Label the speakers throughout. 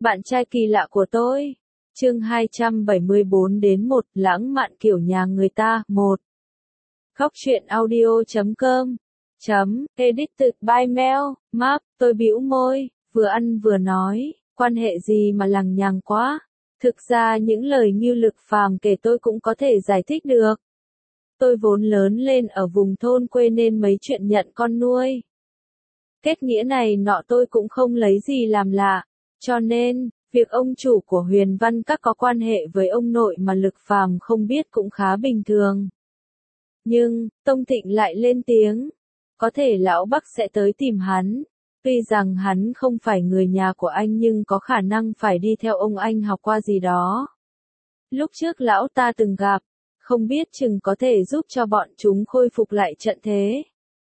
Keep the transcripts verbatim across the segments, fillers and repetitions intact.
Speaker 1: Bạn trai kỳ lạ của tôi. Chương hai trăm bảy mươi bốn đến một, lãng mạn kiểu nhà người ta, một. Khóc chuyện audio chấm com. Chấm, edited by Mel, Map, tôi bĩu môi, vừa ăn vừa nói, quan hệ gì mà lằng nhằng quá. Thực ra những lời Ngưu Lực Phàm kể tôi cũng có thể giải thích được. Tôi vốn lớn lên ở vùng thôn quê nên mấy chuyện nhận con nuôi. Kết nghĩa này nọ tôi cũng không lấy gì làm lạ, cho nên, việc ông chủ của Huyền Văn Các có quan hệ với ông nội mà Lực Phàm không biết cũng khá bình thường. Nhưng, Tông Thịnh lại lên tiếng, có thể lão Bắc sẽ tới tìm hắn, tuy rằng hắn không phải người nhà của anh nhưng có khả năng phải đi theo ông anh học qua gì đó. Lúc trước lão ta từng gặp, không biết chừng có thể giúp cho bọn chúng khôi phục lại trận thế.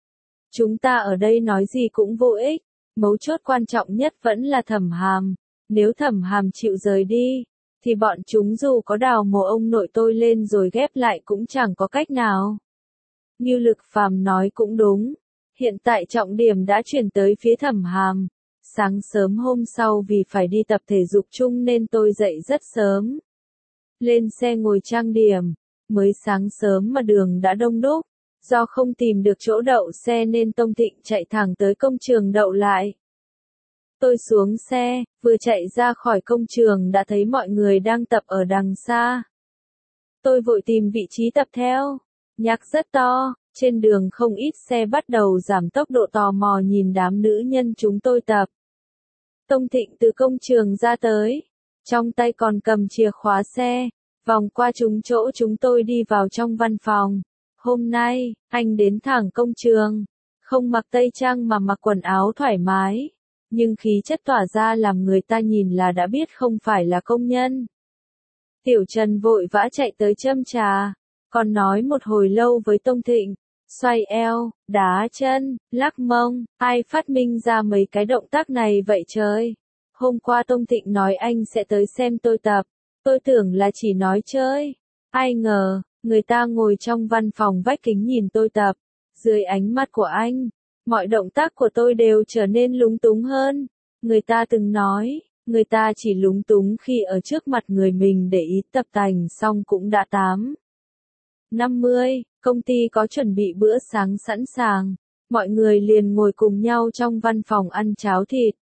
Speaker 1: Chúng ta ở đây nói gì cũng vô ích, mấu chốt quan trọng nhất vẫn là Thẩm Hàm. Nếu Thẩm Hàm chịu rời đi, thì bọn chúng dù có đào mộ ông nội tôi lên rồi ghép lại cũng chẳng có cách nào. Như Lực Phàm nói cũng đúng, hiện tại trọng điểm đã chuyển tới phía Thẩm Hàm. Sáng sớm hôm sau vì phải đi tập thể dục chung nên tôi dậy rất sớm. Lên xe ngồi trang điểm, mới sáng sớm mà đường đã đông đúc. Do không tìm được chỗ đậu xe nên Tông Thịnh chạy thẳng tới công trường đậu lại. Tôi xuống xe, vừa chạy ra khỏi công trường đã thấy mọi người đang tập ở đằng xa. Tôi vội tìm vị trí tập theo. Nhạc rất to, trên đường không ít xe bắt đầu giảm tốc độ tò mò nhìn đám nữ nhân chúng tôi tập. Tông Thịnh từ công trường ra tới, trong tay còn cầm chìa khóa xe, vòng qua chúng chỗ chúng tôi đi vào trong văn phòng. Hôm nay, anh đến thẳng công trường, không mặc tây trang mà mặc quần áo thoải mái, nhưng khí chất tỏa ra làm người ta nhìn là đã biết không phải là công nhân. Tiểu Trần vội vã chạy tới châm trà, còn nói một hồi lâu với Tông Thịnh, xoay eo, đá chân, lắc mông, ai phát minh ra mấy cái động tác này vậy trời. Hôm qua Tông Thịnh nói anh sẽ tới xem tôi tập, tôi tưởng là chỉ nói chơi, ai ngờ. Người ta ngồi trong văn phòng vách kính nhìn tôi tập, dưới ánh mắt của anh, mọi động tác của tôi đều trở nên lúng túng hơn. Người ta từng nói, người ta chỉ lúng túng khi ở trước mặt người mình để ý tập tành xong cũng đã tám. năm mươi, công ty có chuẩn bị bữa sáng sẵn sàng, mọi người liền ngồi cùng nhau trong văn phòng ăn cháo thịt.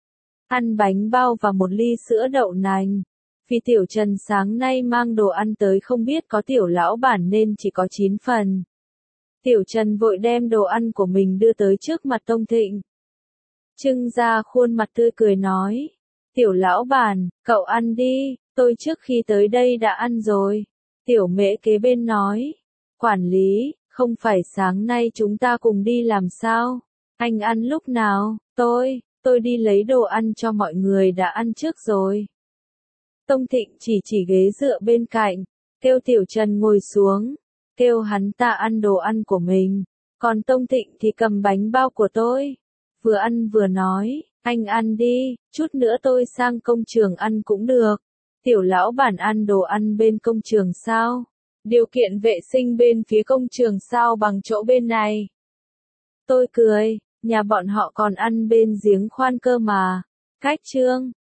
Speaker 1: Ăn bánh bao và một ly sữa đậu nành. Vì Tiểu Trần sáng nay mang đồ ăn tới không biết có Tiểu lão bản nên chỉ có chín phần. Tiểu Trần vội đem đồ ăn của mình đưa tới trước mặt Tông Thịnh. Trưng ra khuôn mặt tươi cười nói, Tiểu lão bản, cậu ăn đi, tôi trước khi tới đây đã ăn rồi. Tiểu Mễ kế bên nói, quản lý, không phải sáng nay chúng ta cùng đi làm sao? Anh ăn lúc nào? Tôi, tôi đi lấy đồ ăn cho mọi người đã ăn trước rồi. Tông Thịnh chỉ chỉ ghế dựa bên cạnh, kêu Tiểu Trần ngồi xuống, kêu hắn ta ăn đồ ăn của mình, còn Tông Thịnh thì cầm bánh bao của tôi, vừa ăn vừa nói, anh ăn đi, chút nữa tôi sang công trường ăn cũng được. Tiểu lão bản ăn đồ ăn bên công trường sao? Điều kiện vệ sinh bên phía công trường sao bằng chỗ bên này? Tôi cười, nhà bọn họ còn ăn bên giếng khoan cơ mà. Cách trương,